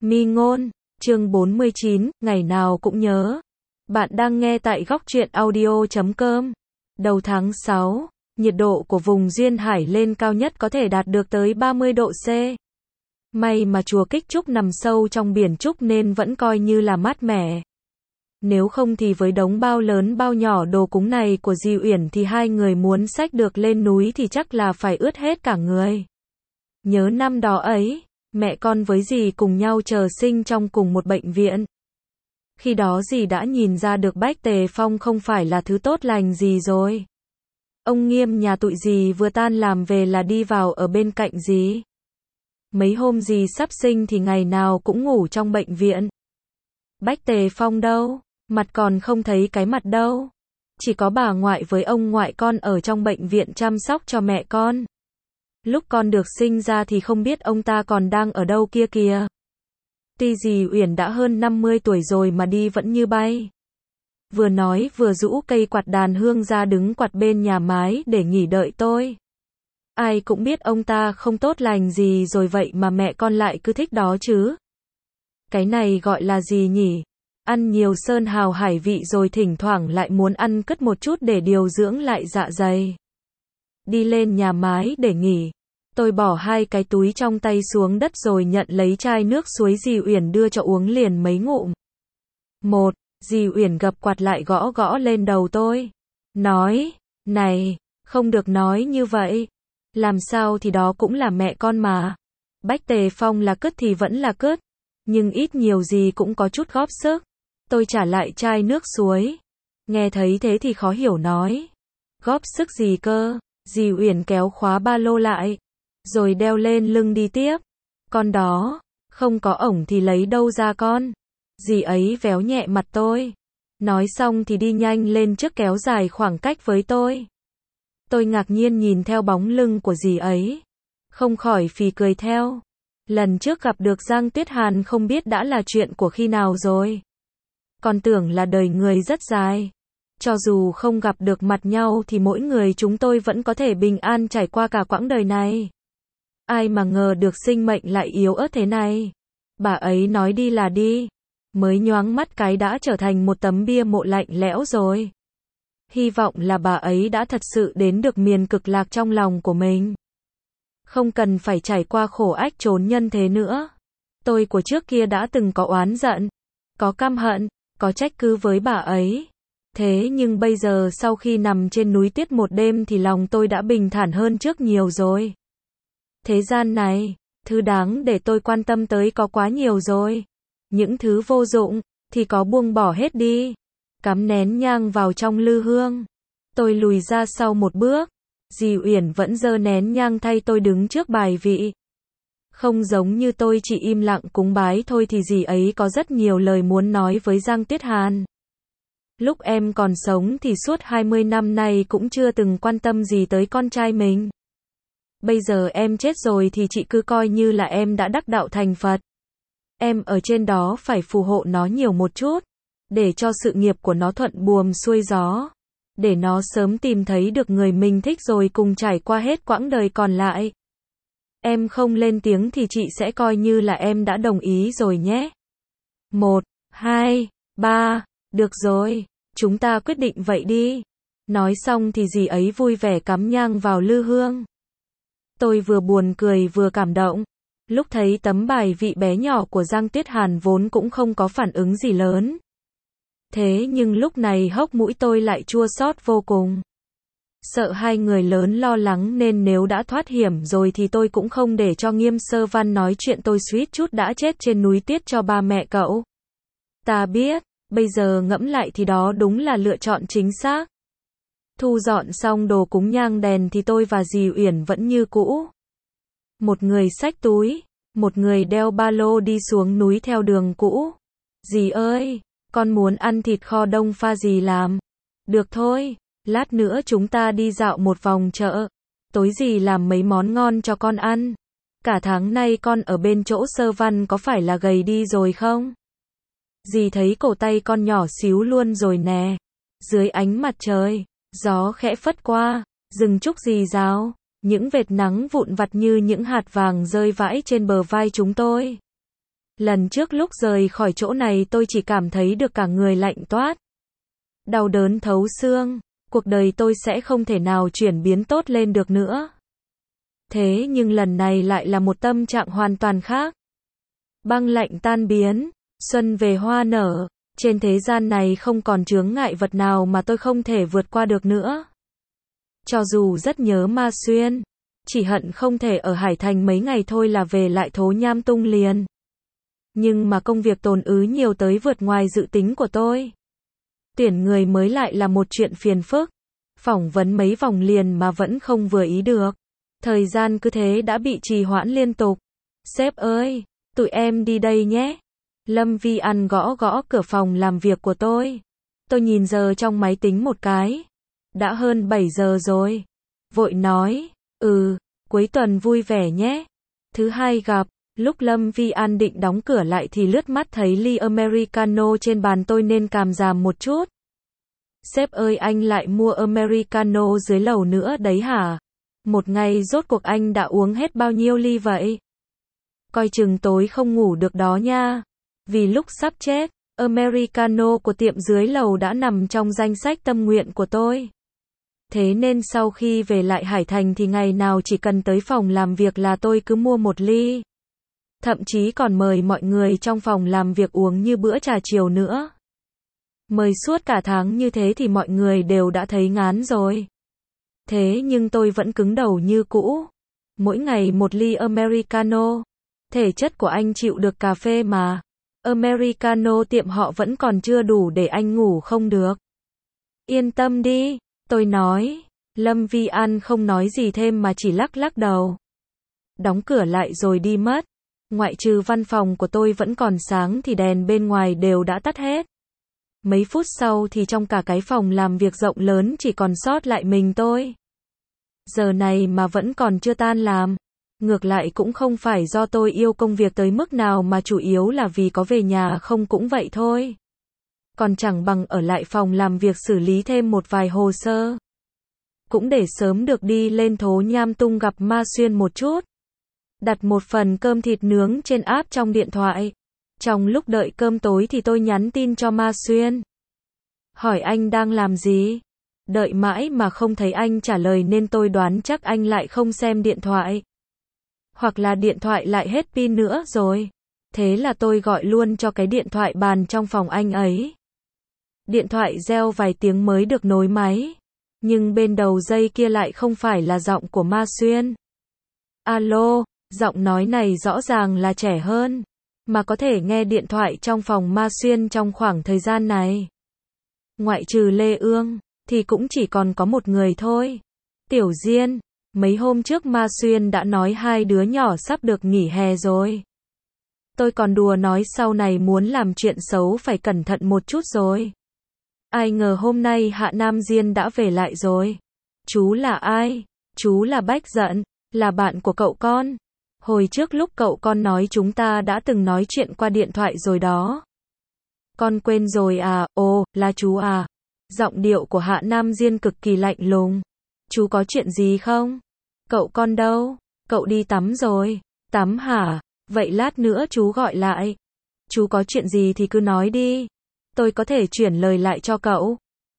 Mi ngôn, chương 49, ngày nào cũng nhớ. Bạn đang nghe tại góc truyện audio.com. Đầu tháng 6, nhiệt độ của vùng duyên hải lên cao nhất có thể đạt được tới 30 độ C. May mà chùa Kích Trúc nằm sâu trong biển Trúc nên vẫn coi như là mát mẻ. Nếu không thì với đống bao lớn bao nhỏ đồ cúng này của dì Uyển thì hai người muốn xách được lên núi thì chắc là phải ướt hết cả người. Nhớ năm đó ấy, mẹ con với dì cùng nhau chờ sinh trong cùng một bệnh viện. Khi đó dì đã nhìn ra được Bách Tề Phong không phải là thứ tốt lành gì rồi. Ông Nghiêm nhà tụi dì vừa tan làm về là đi vào ở bên cạnh dì. Mấy hôm dì sắp sinh thì ngày nào cũng ngủ trong bệnh viện. Bách Tề Phong đâu? Mặt còn không thấy cái mặt đâu. Chỉ có bà ngoại với ông ngoại con ở trong bệnh viện chăm sóc cho mẹ con. Lúc con được sinh ra thì không biết ông ta còn đang ở đâu kia kìa. Tuy dì Uyển đã hơn 50 tuổi rồi mà đi vẫn như bay. Vừa nói vừa rũ cây quạt đàn hương ra đứng quạt bên nhà mái để nghỉ đợi tôi. Ai cũng biết ông ta không tốt lành gì rồi vậy mà mẹ con lại cứ thích đó chứ. Cái này gọi là gì nhỉ? Ăn nhiều sơn hào hải vị rồi thỉnh thoảng lại muốn ăn cất một chút để điều dưỡng lại dạ dày. Đi lên nhà mái để nghỉ. Tôi bỏ hai cái túi trong tay xuống đất rồi nhận lấy chai nước suối dì Uyển đưa cho uống liền mấy ngụm. Một, dì Uyển gập quạt lại gõ gõ lên đầu tôi. Nói, này, không được nói như vậy. Làm sao thì đó cũng là mẹ con mà. Bách Tề Phong là cứt thì vẫn là cứt. Nhưng ít nhiều gì cũng có chút góp sức. Tôi trả lại chai nước suối. Nghe thấy thế thì khó hiểu nói. Góp sức gì cơ? Dì Uyển kéo khóa ba lô lại. Rồi đeo lên lưng đi tiếp. Con đó, không có ổng thì lấy đâu ra con. Dì ấy véo nhẹ mặt tôi. Nói xong thì đi nhanh lên trước kéo dài khoảng cách với tôi. Tôi ngạc nhiên nhìn theo bóng lưng của dì ấy. Không khỏi phì cười theo. Lần trước gặp được Giang Tuyết Hàn không biết đã là chuyện của khi nào rồi. Còn tưởng là đời người rất dài. Cho dù không gặp được mặt nhau thì mỗi người chúng tôi vẫn có thể bình an trải qua cả quãng đời này. Ai mà ngờ được sinh mệnh lại yếu ớt thế này. Bà ấy nói đi là đi. Mới nhoáng mắt cái đã trở thành một tấm bia mộ lạnh lẽo rồi. Hy vọng là bà ấy đã thật sự đến được miền cực lạc trong lòng của mình. Không cần phải trải qua khổ ách trốn nhân thế nữa. Tôi của trước kia đã từng có oán giận, có căm hận, có trách cứ với bà ấy. Thế nhưng bây giờ sau khi nằm trên núi tuyết một đêm thì lòng tôi đã bình thản hơn trước nhiều rồi. Thế gian này, thứ đáng để tôi quan tâm tới có quá nhiều rồi. Những thứ vô dụng, thì có buông bỏ hết đi. Cắm nén nhang vào trong lư hương. Tôi lùi ra sau một bước. Dì Uyển vẫn giơ nén nhang thay tôi đứng trước bài vị. Không giống như tôi chỉ im lặng cúng bái thôi thì dì ấy có rất nhiều lời muốn nói với Giang Tuyết Hàn. Lúc em còn sống thì suốt 20 năm nay cũng chưa từng quan tâm gì tới con trai mình. Bây giờ em chết rồi thì chị cứ coi như là em đã đắc đạo thành Phật. Em ở trên đó phải phù hộ nó nhiều một chút, để cho sự nghiệp của nó thuận buồm xuôi gió. Để nó sớm tìm thấy được người mình thích rồi cùng trải qua hết quãng đời còn lại. Em không lên tiếng thì chị sẽ coi như là em đã đồng ý rồi nhé. 1, 2, 3, được rồi, chúng ta quyết định vậy đi. Nói xong thì dì ấy vui vẻ cắm nhang vào lư hương. Tôi vừa buồn cười vừa cảm động. Lúc thấy tấm bài vị bé nhỏ của Giang Tuyết Hàn vốn cũng không có phản ứng gì lớn. Thế nhưng lúc này hốc mũi tôi lại chua xót vô cùng. Sợ hai người lớn lo lắng nên nếu đã thoát hiểm rồi thì tôi cũng không để cho Nghiêm Sơ Văn nói chuyện tôi suýt chút đã chết trên núi tuyết cho ba mẹ cậu. Ta biết, bây giờ ngẫm lại thì đó đúng là lựa chọn chính xác. Thu dọn xong đồ cúng nhang đèn thì tôi và dì Uyển vẫn như cũ. Một người xách túi, một người đeo ba lô đi xuống núi theo đường cũ. Dì ơi! Con muốn ăn thịt kho đông pha dì làm. Được thôi, lát nữa chúng ta đi dạo một vòng chợ. Tối dì làm mấy món ngon cho con ăn. Cả tháng nay con ở bên chỗ Sơ Văn có phải là gầy đi rồi không? Dì thấy cổ tay con nhỏ xíu luôn rồi nè. Dưới ánh mặt trời, gió khẽ phất qua, rừng trúc rì rào, những vệt nắng vụn vặt như những hạt vàng rơi vãi trên bờ vai chúng tôi. Lần trước lúc rời khỏi chỗ này tôi chỉ cảm thấy được cả người lạnh toát. Đau đớn thấu xương, cuộc đời tôi sẽ không thể nào chuyển biến tốt lên được nữa. Thế nhưng lần này lại là một tâm trạng hoàn toàn khác. Băng lạnh tan biến, xuân về hoa nở, trên thế gian này không còn chướng ngại vật nào mà tôi không thể vượt qua được nữa. Cho dù rất nhớ Ma Xuyên, chỉ hận không thể ở Hải Thành mấy ngày thôi là về lại Thố Nham Tung liền. Nhưng mà công việc tồn ứ nhiều tới vượt ngoài dự tính của tôi. Tuyển người mới lại là một chuyện phiền phức. Phỏng vấn mấy vòng liền mà vẫn không vừa ý được. Thời gian cứ thế đã bị trì hoãn liên tục. Sếp ơi, tụi em đi đây nhé. Lâm Vi An gõ gõ cửa phòng làm việc của tôi. Tôi nhìn giờ trong máy tính một cái. Đã hơn 7 giờ rồi. Vội nói, cuối tuần vui vẻ nhé. Thứ hai gặp, lúc Lâm Vi An định đóng cửa lại thì lướt mắt thấy ly Americano trên bàn tôi nên càm ràm một chút. Sếp ơi, anh lại mua Americano dưới lầu nữa đấy hả? Một ngày rốt cuộc anh đã uống hết bao nhiêu ly vậy? Coi chừng tối không ngủ được đó nha. Vì lúc sắp chết, Americano của tiệm dưới lầu đã nằm trong danh sách tâm nguyện của tôi. Thế nên sau khi về lại Hải Thành thì ngày nào chỉ cần tới phòng làm việc là tôi cứ mua một ly. Thậm chí còn mời mọi người trong phòng làm việc uống như bữa trà chiều nữa. Mời suốt cả tháng như thế thì mọi người đều đã thấy ngán rồi. Thế nhưng tôi vẫn cứng đầu như cũ. Mỗi ngày một ly Americano. Thể chất của anh chịu được cà phê mà. Americano tiệm họ vẫn còn chưa đủ để anh ngủ không được. Yên tâm đi, tôi nói. Lâm Vi An không nói gì thêm mà chỉ lắc lắc đầu. Đóng cửa lại rồi đi mất. Ngoại trừ văn phòng của tôi vẫn còn sáng thì đèn bên ngoài đều đã tắt hết. Mấy phút sau thì trong cả cái phòng làm việc rộng lớn chỉ còn sót lại mình tôi. Giờ này mà vẫn còn chưa tan làm. Ngược lại cũng không phải do tôi yêu công việc tới mức nào mà chủ yếu là vì có về nhà không cũng vậy thôi. Còn chẳng bằng ở lại phòng làm việc xử lý thêm một vài hồ sơ. Cũng để sớm được đi lên Thố Nham Tung gặp Ma Xuyên một chút. Đặt một phần cơm thịt nướng trên app trong điện thoại. Trong lúc đợi cơm tối thì tôi nhắn tin cho Ma Xuyên. Hỏi anh đang làm gì? Đợi mãi mà không thấy anh trả lời nên tôi đoán chắc anh lại không xem điện thoại. Hoặc là điện thoại lại hết pin nữa rồi. Thế là tôi gọi luôn cho cái điện thoại bàn trong phòng anh ấy. Điện thoại reo vài tiếng mới được nối máy. Nhưng bên đầu dây kia lại không phải là giọng của Ma Xuyên. Alo, giọng nói này rõ ràng là trẻ hơn. Mà có thể nghe điện thoại trong phòng Ma Xuyên trong khoảng thời gian này. Ngoại trừ Lê Ương, thì cũng chỉ còn có một người thôi. Tiểu Diên, mấy hôm trước Ma Xuyên đã nói hai đứa nhỏ sắp được nghỉ hè rồi. Tôi còn đùa nói sau này muốn làm chuyện xấu phải cẩn thận một chút rồi. Ai ngờ hôm nay Hạ Nam Diên đã về lại rồi. Chú là ai? Chú là Bách Dận, là bạn của cậu con. Hồi trước lúc cậu con nói chúng ta đã từng nói chuyện qua điện thoại rồi đó. Con quên rồi à? Ồ, là chú à? Giọng điệu của Hạ Nam Diên cực kỳ lạnh lùng. Chú có chuyện gì không? Cậu con đâu? Cậu đi tắm rồi. Tắm hả? Vậy lát nữa chú gọi lại. Chú có chuyện gì thì cứ nói đi. Tôi có thể chuyển lời lại cho cậu.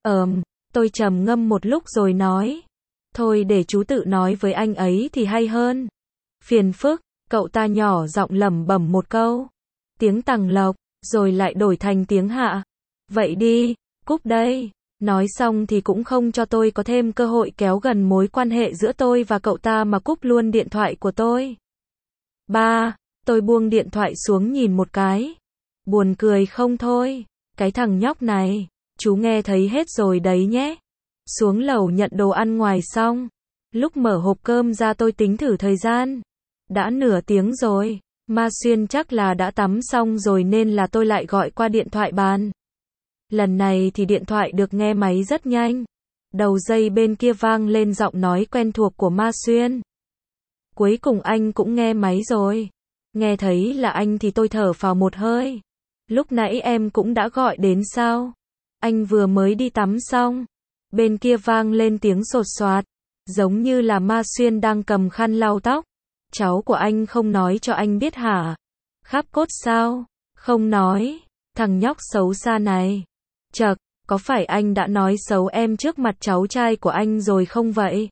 Tôi trầm ngâm một lúc rồi nói. Thôi để chú tự nói với anh ấy thì hay hơn. Phiền phức, cậu ta nhỏ giọng lẩm bẩm một câu. Tiếng Tằng Lộc, rồi lại đổi thành tiếng Hạ. Vậy đi, cúp đây. Nói xong thì cũng không cho tôi có thêm cơ hội kéo gần mối quan hệ giữa tôi và cậu ta mà cúp luôn điện thoại của tôi. Tôi buông điện thoại xuống nhìn một cái. Buồn cười không thôi. Cái thằng nhóc này, chú nghe thấy hết rồi đấy nhé. Xuống lầu nhận đồ ăn ngoài xong. Lúc mở hộp cơm ra tôi tính thử thời gian. Đã nửa tiếng rồi. Ma Xuyên chắc là đã tắm xong rồi nên là tôi lại gọi qua điện thoại bàn. Lần này thì điện thoại được nghe máy rất nhanh. Đầu dây bên kia vang lên giọng nói quen thuộc của Ma Xuyên. Cuối cùng anh cũng nghe máy rồi. Nghe thấy là anh thì tôi thở phào một hơi. Lúc nãy em cũng đã gọi đến sao? Anh vừa mới đi tắm xong. Bên kia vang lên tiếng sột soạt. Giống như là Ma Xuyên đang cầm khăn lau tóc. Cháu của anh không nói cho anh biết hả? Kháp cốt sao? Không nói. Thằng nhóc xấu xa này. Chậc, có phải anh đã nói xấu em trước mặt cháu trai của anh rồi không vậy?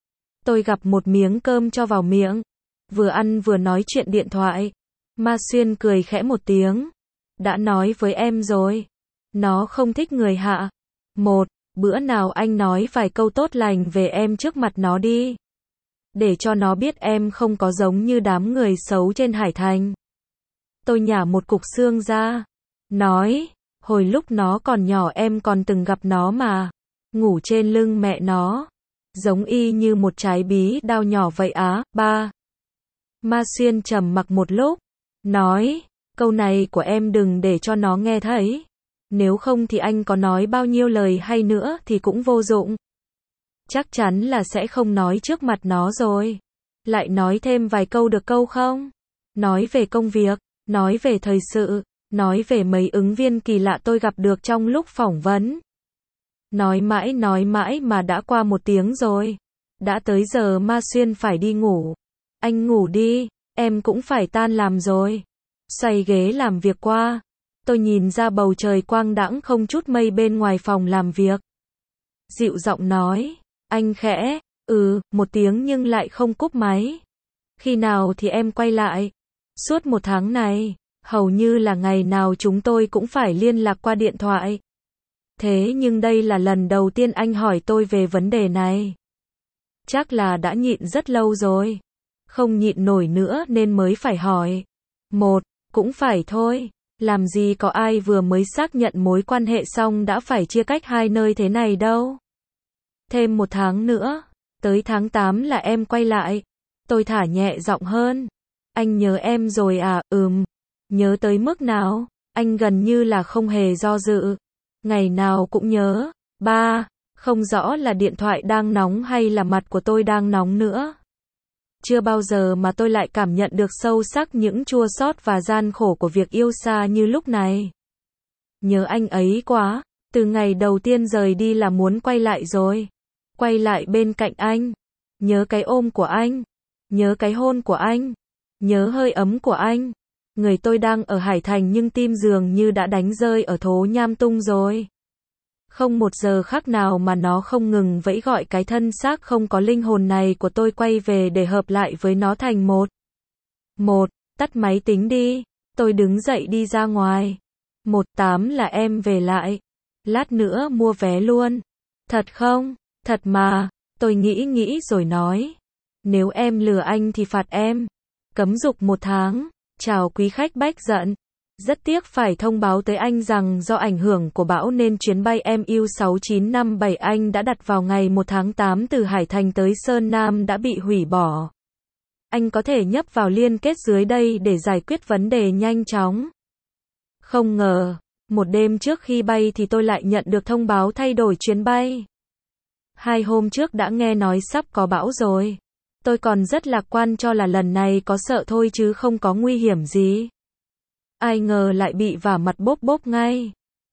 Tôi gặp một miếng cơm cho vào miệng. Vừa ăn vừa nói chuyện điện thoại. Ma Xuyên cười khẽ một tiếng. Đã nói với em rồi. Nó không thích người hạ. Một, bữa nào anh nói vài câu tốt lành về em trước mặt nó đi. Để cho nó biết em không có giống như đám người xấu trên Hải Thành. Tôi nhả một cục xương ra. Nói, hồi lúc nó còn nhỏ em còn từng gặp nó mà. Ngủ trên lưng mẹ nó. Giống y như một trái bí đao nhỏ vậy á. Ba. Ma Xuyên trầm mặc một lúc. Nói, câu này của em đừng để cho nó nghe thấy. Nếu không thì anh có nói bao nhiêu lời hay nữa thì cũng vô dụng. Chắc chắn là sẽ không nói trước mặt nó rồi. Lại nói thêm vài câu được câu không? Nói về công việc, nói về thời sự, nói về mấy ứng viên kỳ lạ tôi gặp được trong lúc phỏng vấn. Nói mãi mà đã qua 1 tiếng rồi. Đã tới giờ Ma Xuyên phải đi ngủ. Anh ngủ đi, em cũng phải tan làm rồi. Xoay ghế làm việc qua. Tôi nhìn ra bầu trời quang đãng không chút mây bên ngoài phòng làm việc. Dịu giọng nói, anh khẽ, 1 tiếng nhưng lại không cúp máy. Khi nào thì em quay lại? Suốt 1 tháng này, hầu như là ngày nào chúng tôi cũng phải liên lạc qua điện thoại. Thế nhưng đây là lần đầu tiên anh hỏi tôi về vấn đề này. Chắc là đã nhịn rất lâu rồi. Không nhịn nổi nữa nên mới phải hỏi. Một, cũng phải thôi. Làm gì có ai vừa mới xác nhận mối quan hệ xong đã phải chia cách 2 nơi thế này đâu. Thêm 1 tháng nữa. Tới tháng 8 là em quay lại. Tôi thả nhẹ giọng hơn. Anh nhớ em rồi à? Nhớ tới mức nào? Anh gần như là không hề do dự. Ngày nào cũng nhớ. 3. Không rõ là điện thoại đang nóng hay là mặt của tôi đang nóng nữa. Chưa bao giờ mà tôi lại cảm nhận được sâu sắc những chua xót và gian khổ của việc yêu xa như lúc này. Nhớ anh ấy quá. Từ ngày đầu tiên rời đi là muốn quay lại rồi. Quay lại bên cạnh anh. Nhớ cái ôm của anh. Nhớ cái hôn của anh. Nhớ hơi ấm của anh. Người tôi đang ở Hải Thành nhưng tim dường như đã đánh rơi ở Thố Nham Tung rồi. Không một giờ khác nào mà nó không ngừng vẫy gọi cái thân xác không có linh hồn này của tôi quay về để hợp lại với nó thành một. Tắt máy tính đi. Tôi đứng dậy đi ra ngoài. 18 là em về lại. Lát nữa mua vé luôn. Thật không? Thật mà. Tôi nghĩ rồi nói. Nếu em lừa anh thì phạt em. Cấm dục 1 tháng. Chào quý khách Bách giận. Rất tiếc phải thông báo tới anh rằng do ảnh hưởng của bão nên chuyến bay MU6957 anh đã đặt vào ngày 1 tháng 8 từ Hải Thành tới Sơn Nam đã bị hủy bỏ. Anh có thể nhấp vào liên kết dưới đây để giải quyết vấn đề nhanh chóng. Không ngờ, một đêm trước khi bay thì tôi lại nhận được thông báo thay đổi chuyến bay. 2 hôm trước đã nghe nói sắp có bão rồi. Tôi còn rất lạc quan cho là lần này có sợ thôi chứ không có nguy hiểm gì. Ai ngờ lại bị vả mặt bốp ngay.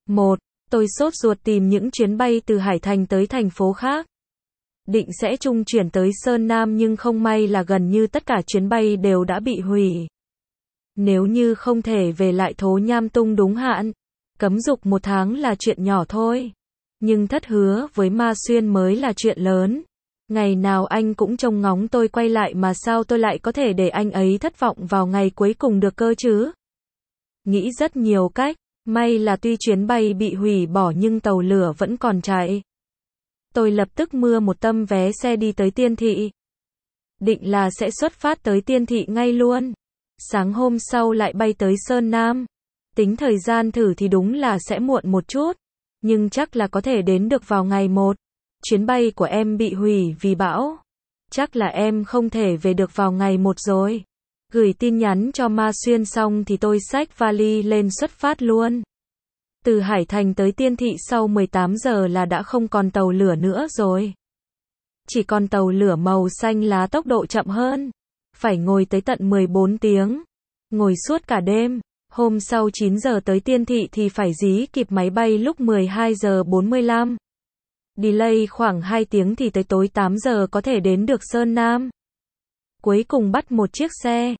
Tôi sốt ruột tìm những chuyến bay từ Hải Thành tới thành phố khác. Định sẽ trung chuyển tới Sơn Nam nhưng không may là gần như tất cả chuyến bay đều đã bị hủy. Nếu như không thể về lại Thố Nham Tung đúng hạn, cấm dục 1 tháng là chuyện nhỏ thôi. Nhưng thất hứa với Ma Xuyên mới là chuyện lớn. Ngày nào anh cũng trông ngóng tôi quay lại mà sao tôi lại có thể để anh ấy thất vọng vào ngày cuối cùng được cơ chứ? Nghĩ rất nhiều cách, may là tuy chuyến bay bị hủy bỏ nhưng tàu lửa vẫn còn chạy. Tôi lập tức mua một tấm vé xe đi tới Tiên Thị. Định là sẽ xuất phát tới Tiên Thị ngay luôn. Sáng hôm sau lại bay tới Sơn Nam. Tính thời gian thử thì đúng là sẽ muộn một chút, nhưng chắc là có thể đến được vào ngày 1. Chuyến bay của em bị hủy vì bão. Chắc là em không thể về được vào ngày 1 rồi. Gửi tin nhắn cho Ma Xuyên xong thì tôi xách vali lên xuất phát luôn. Từ Hải Thành tới Tiên Thị sau 18 giờ là đã không còn tàu lửa nữa rồi. Chỉ còn tàu lửa màu xanh lá tốc độ chậm hơn. Phải ngồi tới tận 14 tiếng. Ngồi suốt cả đêm. Hôm sau 9 giờ tới Tiên Thị thì phải dí kịp máy bay lúc 12 giờ 45. Delay khoảng 2 tiếng thì tới tối 8 giờ có thể đến được Sơn Nam. Cuối cùng bắt một chiếc xe.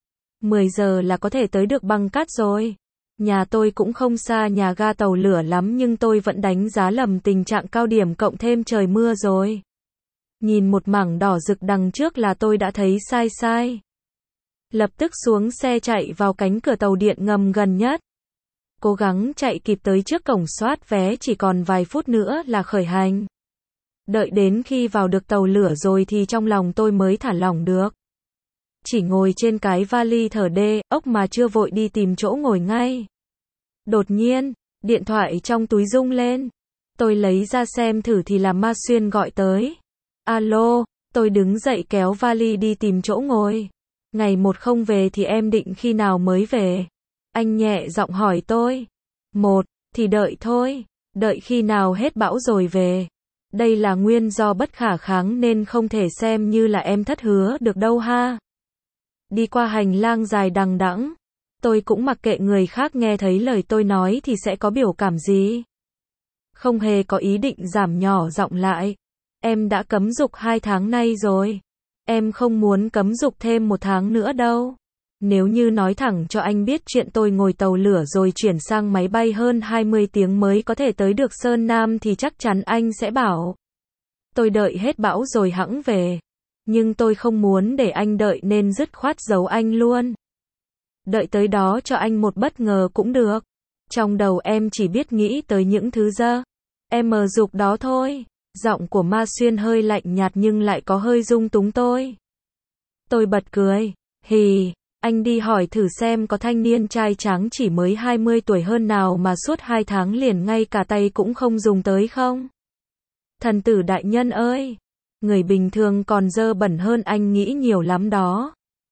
10 giờ là có thể tới được Băng Cát rồi. Nhà tôi cũng không xa nhà ga tàu lửa lắm nhưng tôi vẫn đánh giá lầm tình trạng cao điểm cộng thêm trời mưa rồi. Nhìn một mảng đỏ rực đằng trước là tôi đã thấy sai. Lập tức xuống xe chạy vào cánh cửa tàu điện ngầm gần nhất. Cố gắng chạy kịp tới trước cổng soát vé, chỉ còn vài phút nữa là khởi hành. Đợi đến khi vào được tàu lửa rồi thì trong lòng tôi mới thả lỏng được. Chỉ ngồi trên cái vali thở đê ốc mà chưa vội đi tìm chỗ ngồi ngay. Đột nhiên, điện thoại trong túi rung lên. Tôi lấy ra xem thử thì là Ma Xuyên gọi tới. Alo, tôi đứng dậy kéo vali đi tìm chỗ ngồi. Ngày 1 không về thì em định khi nào mới về? Anh nhẹ giọng hỏi tôi. 1, thì đợi thôi. Đợi khi nào hết bão rồi về. Đây là nguyên do bất khả kháng nên không thể xem như là em thất hứa được đâu ha. Đi qua hành lang dài đằng đẵng. Tôi cũng mặc kệ người khác nghe thấy lời tôi nói thì sẽ có biểu cảm gì. Không hề có ý định giảm nhỏ giọng lại. Em đã cấm dục 2 tháng nay rồi. Em không muốn cấm dục thêm 1 tháng nữa đâu. Nếu như nói thẳng cho anh biết chuyện tôi ngồi tàu lửa rồi chuyển sang máy bay hơn 20 tiếng mới có thể tới được Sơn Nam thì chắc chắn anh sẽ bảo. Tôi đợi hết bão rồi hẵng về. Nhưng tôi không muốn để anh đợi nên dứt khoát giấu anh luôn. Đợi tới đó cho anh một bất ngờ cũng được. Trong đầu em chỉ biết nghĩ tới những thứ dơ. Em mờ dục đó thôi. Giọng của Ma Xuyên hơi lạnh nhạt nhưng lại có hơi dung túng tôi. Tôi bật cười. Hì, anh đi hỏi thử xem có thanh niên trai tráng chỉ mới 20 tuổi hơn nào mà suốt 2 tháng liền ngay cả tay cũng không dùng tới không? Thần tử đại nhân ơi! Người bình thường còn dơ bẩn hơn anh nghĩ nhiều lắm đó.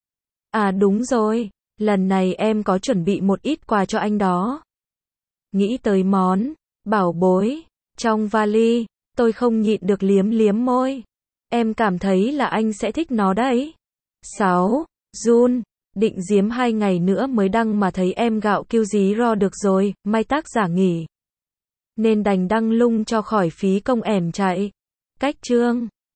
À đúng rồi, lần này em có chuẩn bị một ít quà cho anh đó. Nghĩ tới món bảo bối trong vali, tôi không nhịn được liếm môi. Em cảm thấy là anh sẽ thích nó đấy. 6. Jun, định giếm 2 ngày nữa mới đăng mà thấy em gạo kêu dí ro được rồi, may tác giả nghỉ. Nên đành đăng lung cho khỏi phí công ẻm chạy. Cách chương